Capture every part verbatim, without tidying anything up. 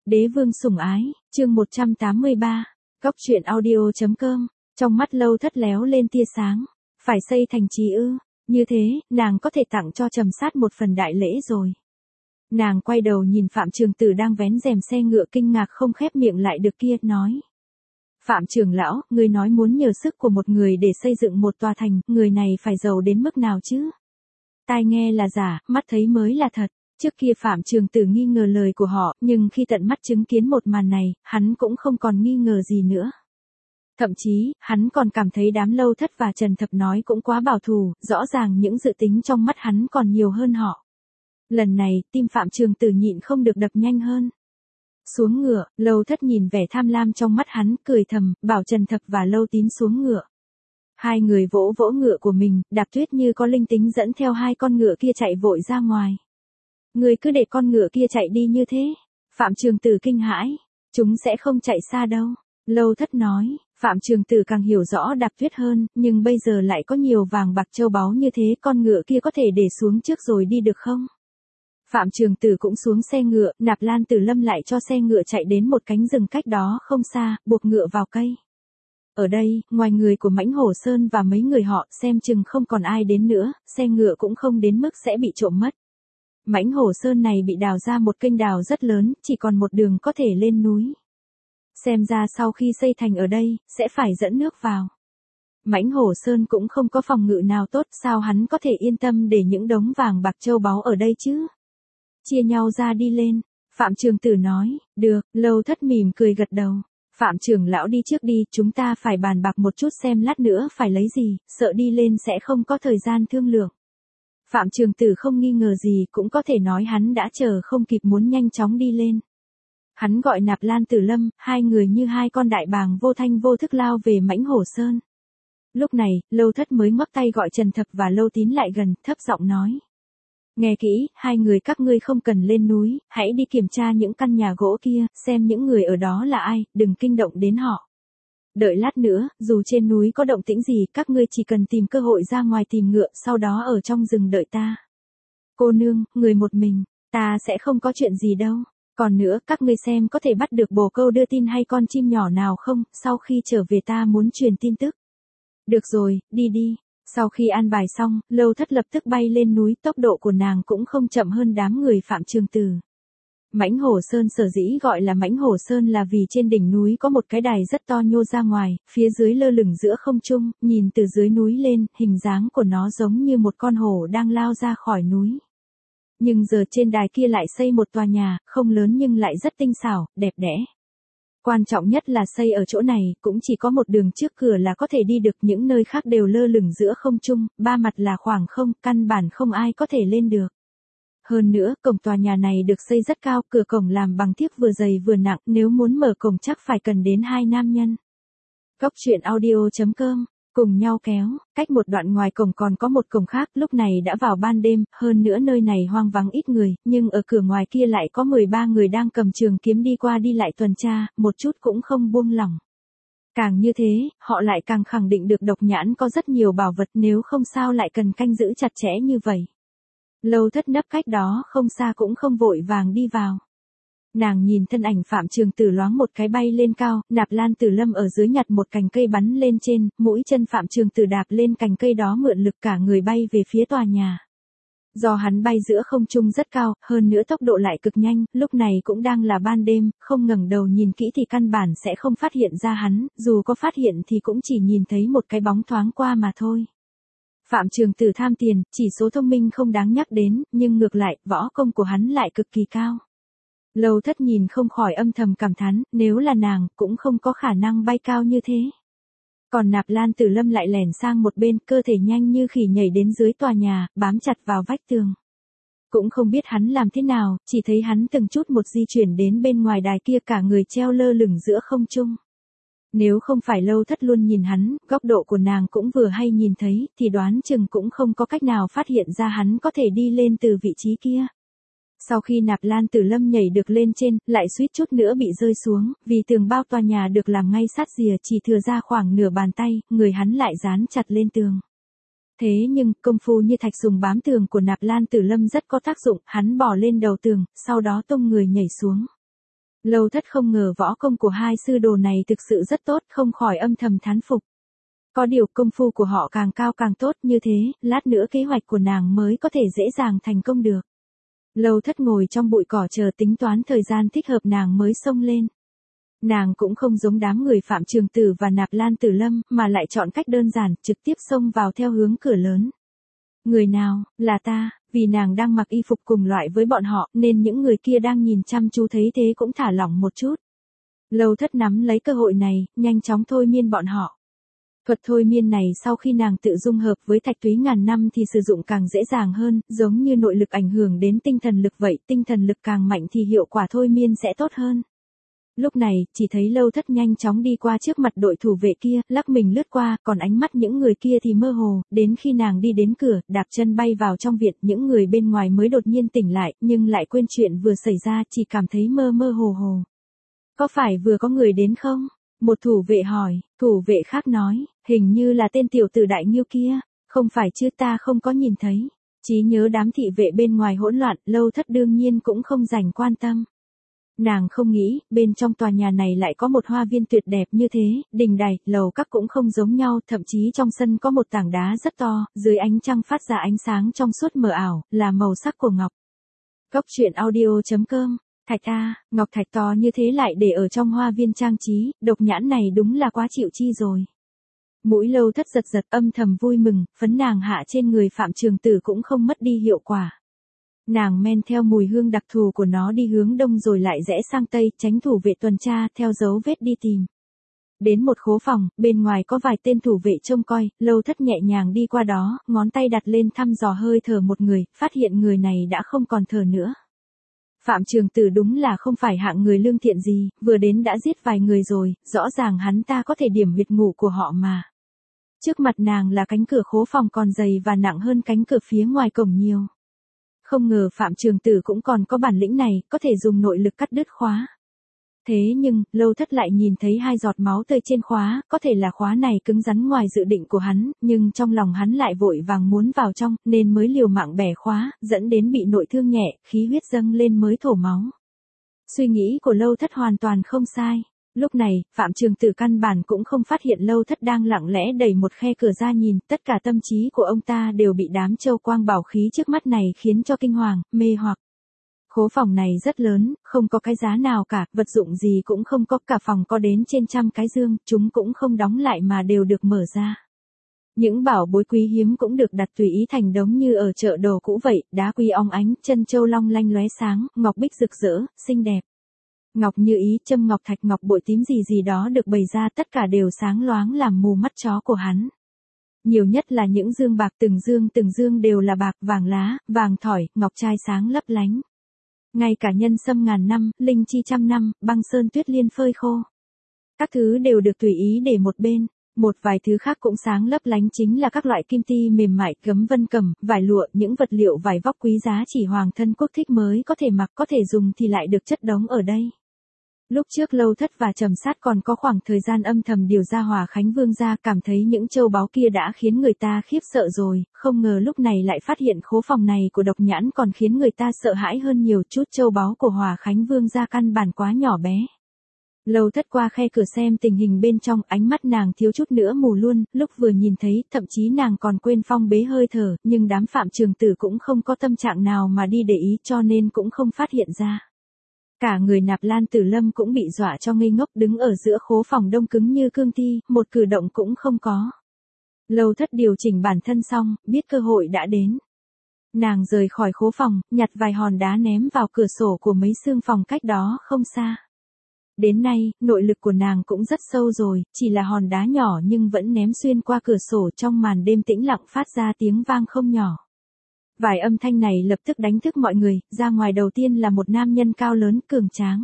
Đế vương sủng ái, chương một trăm tám mươi ba, Góc truyện audio.com, trong mắt Lâu Thất léo lên tia sáng, phải xây thành trì ư, như thế, nàng có thể tặng cho Trầm Sát một phần đại lễ rồi. Nàng quay đầu nhìn Phạm Trường Tử đang vén rèm xe ngựa kinh ngạc không khép miệng lại được kia, nói. Phạm trưởng lão, người nói muốn nhờ sức của một người để xây dựng một tòa thành, người này phải giàu đến mức nào chứ? Tai nghe là giả, mắt thấy mới là thật. Trước kia Phạm Trường Tử nghi ngờ lời của họ, nhưng khi tận mắt chứng kiến một màn này, hắn cũng không còn nghi ngờ gì nữa. Thậm chí, hắn còn cảm thấy đám Lâu Thất và Trần Thập nói cũng quá bảo thủ, rõ ràng những dự tính trong mắt hắn còn nhiều hơn họ. Lần này, tim Phạm Trường Tử nhịn không được đập nhanh hơn. Xuống ngựa, Lâu Thất nhìn vẻ tham lam trong mắt hắn, cười thầm, bảo Trần Thập và Lâu Tín xuống ngựa. Hai người vỗ vỗ ngựa của mình, Đạp Tuyết như có linh tính dẫn theo hai con ngựa kia chạy vội ra ngoài. Người cứ để con ngựa kia chạy đi như thế. Phạm Trường Tử kinh hãi. Chúng sẽ không chạy xa đâu. Lâu Thất nói. Phạm Trường Tử càng hiểu rõ Đạp Tuyết hơn, nhưng bây giờ lại có nhiều vàng bạc châu báu như thế, con ngựa kia có thể để xuống trước rồi đi được không? Phạm Trường Tử cũng xuống xe ngựa, Nạp Lan Tử Lâm lại cho xe ngựa chạy đến một cánh rừng cách đó không xa, buộc ngựa vào cây. Ở đây, ngoài người của Mãnh Hổ Sơn và mấy người họ, xem chừng không còn ai đến nữa, xe ngựa cũng không đến mức sẽ bị trộm mất. Mãnh Hổ Sơn này bị đào ra một kênh đào rất lớn, chỉ còn một đường có thể lên núi. Xem ra sau khi xây thành ở đây, sẽ phải dẫn nước vào. Mãnh Hổ Sơn cũng không có phòng ngự nào tốt, sao hắn có thể yên tâm để những đống vàng bạc châu báu ở đây chứ? Chia nhau ra đi lên, Phạm Trường Tử nói, được, Lâu Thất mỉm cười gật đầu. Phạm trưởng lão đi trước đi, chúng ta phải bàn bạc một chút xem lát nữa phải lấy gì, sợ đi lên sẽ không có thời gian thương lượng. Phạm Trường Tử không nghi ngờ gì, cũng có thể nói hắn đã chờ không kịp muốn nhanh chóng đi lên. Hắn gọi Nạp Lan Tử Lâm, hai người như hai con đại bàng vô thanh vô thức lao về Mãnh Hổ Sơn. Lúc này, Lâu Thất mới ngoắc tay gọi Trần Thập và Lâu Tín lại gần, thấp giọng nói. Nghe kỹ, hai người các ngươi không cần lên núi, hãy đi kiểm tra những căn nhà gỗ kia, xem những người ở đó là ai, đừng kinh động đến họ. Đợi lát nữa, dù trên núi có động tĩnh gì, các ngươi chỉ cần tìm cơ hội ra ngoài tìm ngựa, sau đó ở trong rừng đợi ta. Cô nương, người một mình, ta sẽ không có chuyện gì đâu. Còn nữa, các ngươi xem có thể bắt được bồ câu đưa tin hay con chim nhỏ nào không, sau khi trở về ta muốn truyền tin tức. Được rồi, đi đi. Sau khi an bài xong, Lâu Thất lập tức bay lên núi, tốc độ của nàng cũng không chậm hơn đám người Phạm Trường Tử. Mãnh Hổ Sơn sở dĩ gọi là Mãnh Hổ Sơn là vì trên đỉnh núi có một cái đài rất to nhô ra ngoài, phía dưới lơ lửng giữa không trung, nhìn từ dưới núi lên, hình dáng của nó giống như một con hổ đang lao ra khỏi núi. Nhưng giờ trên đài kia lại xây một tòa nhà, không lớn nhưng lại rất tinh xảo, đẹp đẽ. Quan trọng nhất là xây ở chỗ này, cũng chỉ có một đường trước cửa là có thể đi được, những nơi khác đều lơ lửng giữa không trung, ba mặt là khoảng không, căn bản không ai có thể lên được. Hơn nữa, cổng tòa nhà này được xây rất cao, cửa cổng làm bằng thiếc vừa dày vừa nặng, nếu muốn mở cổng chắc phải cần đến hai nam nhân. Góc truyện audio.com, cùng nhau kéo, cách một đoạn ngoài cổng còn có một cổng khác, lúc này đã vào ban đêm, hơn nữa nơi này hoang vắng ít người, nhưng ở cửa ngoài kia lại có mười ba người đang cầm trường kiếm đi qua đi lại tuần tra, một chút cũng không buông lỏng. Càng như thế, họ lại càng khẳng định được Độc Nhãn có rất nhiều bảo vật, nếu không sao lại cần canh giữ chặt chẽ như vậy. Lâu Thất nấp cách đó không xa cũng không vội vàng đi vào. Nàng nhìn thân ảnh Phạm Trường Tử loáng một cái bay lên cao, Nạp Lan Tử Lâm ở dưới nhặt một cành cây bắn lên trên, mũi chân Phạm Trường Tử đạp lên cành cây đó mượn lực cả người bay về phía tòa nhà. Do hắn bay giữa không trung rất cao, hơn nữa tốc độ lại cực nhanh, lúc này cũng đang là ban đêm, không ngẩng đầu nhìn kỹ thì căn bản sẽ không phát hiện ra hắn, dù có phát hiện thì cũng chỉ nhìn thấy một cái bóng thoáng qua mà thôi. Phạm Trường Tử tham tiền, chỉ số thông minh không đáng nhắc đến, nhưng ngược lại, võ công của hắn lại cực kỳ cao. Lâu Thất nhìn không khỏi âm thầm cảm thán, nếu là nàng, cũng không có khả năng bay cao như thế. Còn Nạp Lan Tử Lâm lại lẻn sang một bên, cơ thể nhanh như khỉ nhảy đến dưới tòa nhà, bám chặt vào vách tường. Cũng không biết hắn làm thế nào, chỉ thấy hắn từng chút một di chuyển đến bên ngoài đài kia, cả người treo lơ lửng giữa không trung. Nếu không phải Lâu Thất luôn nhìn hắn, góc độ của nàng cũng vừa hay nhìn thấy, thì đoán chừng cũng không có cách nào phát hiện ra hắn có thể đi lên từ vị trí kia. Sau khi Nạp Lan Tử Lâm nhảy được lên trên, lại suýt chút nữa bị rơi xuống, vì tường bao tòa nhà được làm ngay sát rìa, chỉ thừa ra khoảng nửa bàn tay, người hắn lại dán chặt lên tường. Thế nhưng, công phu như thạch sùng bám tường của Nạp Lan Tử Lâm rất có tác dụng, hắn bò lên đầu tường, sau đó tung người nhảy xuống. Lâu Thất không ngờ võ công của hai sư đồ này thực sự rất tốt, không khỏi âm thầm thán phục. Có điều công phu của họ càng cao càng tốt, như thế, lát nữa kế hoạch của nàng mới có thể dễ dàng thành công được. Lâu Thất ngồi trong bụi cỏ chờ tính toán thời gian thích hợp nàng mới xông lên. Nàng cũng không giống đám người Phạm Trường Tử và Nạp Lan Tử Lâm, mà lại chọn cách đơn giản, trực tiếp xông vào theo hướng cửa lớn. Người nào, là ta, vì nàng đang mặc y phục cùng loại với bọn họ, nên những người kia đang nhìn chăm chú thấy thế cũng thả lỏng một chút. Lâu Thất nắm lấy cơ hội này, nhanh chóng thôi miên bọn họ. Thuật thôi miên này sau khi nàng tự dung hợp với thạch túy ngàn năm thì sử dụng càng dễ dàng hơn, giống như nội lực ảnh hưởng đến tinh thần lực vậy, tinh thần lực càng mạnh thì hiệu quả thôi miên sẽ tốt hơn. Lúc này, chỉ thấy Lâu Thất nhanh chóng đi qua trước mặt đội thủ vệ kia, lắc mình lướt qua, còn ánh mắt những người kia thì mơ hồ, đến khi nàng đi đến cửa, đạp chân bay vào trong viện, những người bên ngoài mới đột nhiên tỉnh lại, nhưng lại quên chuyện vừa xảy ra, chỉ cảm thấy mơ mơ hồ hồ. Có phải vừa có người đến không? Một thủ vệ hỏi, thủ vệ khác nói, hình như là tên tiểu tử Đại Nghiêu kia, không phải chứ, ta không có nhìn thấy. Trí nhớ đám thị vệ bên ngoài hỗn loạn, Lâu Thất đương nhiên cũng không dành quan tâm. Nàng không nghĩ, bên trong tòa nhà này lại có một hoa viên tuyệt đẹp như thế, đình đài, lầu các cũng không giống nhau, thậm chí trong sân có một tảng đá rất to, dưới ánh trăng phát ra ánh sáng trong suốt mờ ảo, là màu sắc của ngọc. Góc truyện audio chấm com. Thạch a, ngọc thạch to như thế lại để ở trong hoa viên trang trí, độc nhãn này đúng là quá chịu chi rồi. Mũi Lâu Thất giật giật, âm thầm vui mừng, phấn nàng hạ trên người Phạm Trường Tử cũng không mất đi hiệu quả. Nàng men theo mùi hương đặc thù của nó đi hướng đông rồi lại rẽ sang tây, tránh thủ vệ tuần tra, theo dấu vết đi tìm. Đến một khố phòng, bên ngoài có vài tên thủ vệ trông coi, Lâu Thất nhẹ nhàng đi qua đó, ngón tay đặt lên thăm dò hơi thở một người, phát hiện người này đã không còn thở nữa. Phạm Trường Tử đúng là không phải hạng người lương thiện gì, vừa đến đã giết vài người rồi, rõ ràng hắn ta có thể điểm huyệt ngủ của họ mà. Trước mặt nàng là cánh cửa khố phòng còn dày và nặng hơn cánh cửa phía ngoài cổng nhiều. Không ngờ Phạm Trường Tử cũng còn có bản lĩnh này, có thể dùng nội lực cắt đứt khóa. Thế nhưng, Lâu Thất lại nhìn thấy hai giọt máu tươi trên khóa, có thể là khóa này cứng rắn ngoài dự định của hắn, nhưng trong lòng hắn lại vội vàng muốn vào trong, nên mới liều mạng bẻ khóa, dẫn đến bị nội thương nhẹ, khí huyết dâng lên mới thổ máu. Suy nghĩ của Lâu Thất hoàn toàn không sai. Lúc này, Phạm Trường Tử căn bản cũng không phát hiện Lâu Thất đang lặng lẽ đẩy một khe cửa ra nhìn, tất cả tâm trí của ông ta đều bị đám châu quang bảo khí trước mắt này khiến cho kinh hoàng, mê hoặc. Khố phòng này rất lớn, không có cái giá nào cả, vật dụng gì cũng không có, cả phòng có đến trên trăm cái dương, chúng cũng không đóng lại mà đều được mở ra. Những bảo bối quý hiếm cũng được đặt tùy ý thành đống như ở chợ đồ cũ vậy, đá quý óng ánh, chân châu long lanh lóe sáng, ngọc bích rực rỡ, xinh đẹp. Ngọc như ý, châm ngọc thạch ngọc bội tím gì gì đó được bày ra, tất cả đều sáng loáng làm mù mắt chó của hắn. Nhiều nhất là những dương bạc, từng dương từng dương đều là bạc, vàng lá, vàng thỏi, ngọc trai sáng lấp lánh. Ngay cả nhân sâm ngàn năm, linh chi trăm năm, băng sơn tuyết liên phơi khô. Các thứ đều được tùy ý để một bên. Một vài thứ khác cũng sáng lấp lánh, chính là các loại kim ti mềm mại, gấm vân cẩm, vải lụa, những vật liệu vải vóc quý giá chỉ hoàng thân quốc thích mới có thể mặc, có thể dùng thì lại được chất đống ở đây. Lúc trước Lâu Thất và Trầm Sát còn có khoảng thời gian âm thầm điều ra Hòa Khánh Vương gia, cảm thấy những châu báu kia đã khiến người ta khiếp sợ rồi, không ngờ lúc này lại phát hiện khố phòng này của độc nhãn còn khiến người ta sợ hãi hơn nhiều, chút châu báu của Hòa Khánh Vương gia căn bản quá nhỏ bé. Lâu Thất qua khe cửa xem tình hình bên trong, ánh mắt nàng thiếu chút nữa mù luôn, lúc vừa nhìn thấy, thậm chí nàng còn quên phong bế hơi thở, nhưng đám Phạm Trường Tử cũng không có tâm trạng nào mà đi để ý, cho nên cũng không phát hiện ra. Cả người Nạp Lan Tử Lâm cũng bị dọa cho ngây ngốc, đứng ở giữa khố phòng đông cứng như cương thi, một cử động cũng không có. Lâu Thất điều chỉnh bản thân xong, biết cơ hội đã đến. Nàng rời khỏi khố phòng, nhặt vài hòn đá ném vào cửa sổ của mấy xương phòng cách đó không xa. Đến nay, nội lực của nàng cũng rất sâu rồi, chỉ là hòn đá nhỏ nhưng vẫn ném xuyên qua cửa sổ, trong màn đêm tĩnh lặng phát ra tiếng vang không nhỏ. Vài âm thanh này lập tức đánh thức mọi người, ra ngoài đầu tiên là một nam nhân cao lớn, cường tráng.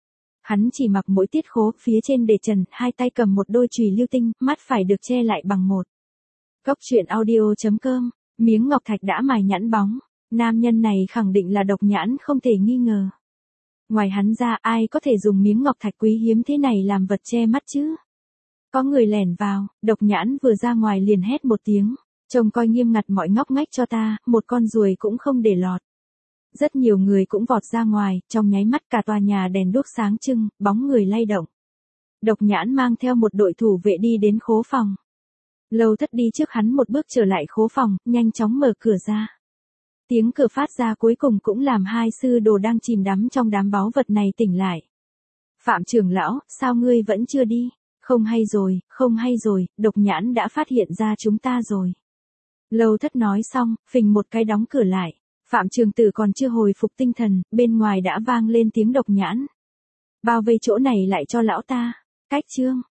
Hắn chỉ mặc mỗi tiết khố, phía trên để trần, hai tay cầm một đôi chùy lưu tinh, mắt phải được che lại bằng một. Góc truyện audio chấm com, miếng ngọc thạch đã mài nhẵn bóng, nam nhân này khẳng định là độc nhãn không thể nghi ngờ. Ngoài hắn ra, ai có thể dùng miếng ngọc thạch quý hiếm thế này làm vật che mắt chứ? Có người lẻn vào, độc nhãn vừa ra ngoài liền hét một tiếng. Trông coi nghiêm ngặt mọi ngóc ngách cho ta, một con ruồi cũng không để lọt. Rất nhiều người cũng vọt ra ngoài, trong nháy mắt cả tòa nhà đèn đuốc sáng trưng, bóng người lay động. Độc Nhãn mang theo một đội thủ vệ đi đến khố phòng. Lâu Thất đi trước hắn một bước trở lại khố phòng, nhanh chóng mở cửa ra. Tiếng cửa phát ra cuối cùng cũng làm hai sư đồ đang chìm đắm trong đám báu vật này tỉnh lại. Phạm trưởng lão, sao ngươi vẫn chưa đi? Không hay rồi, không hay rồi, Độc Nhãn đã phát hiện ra chúng ta rồi. Lâu Thất nói xong, phình một cái đóng cửa lại. Phạm Trường Tử còn chưa hồi phục tinh thần, bên ngoài đã vang lên tiếng Độc Nhãn. Bao vây chỗ này lại cho lão ta. Cách chương.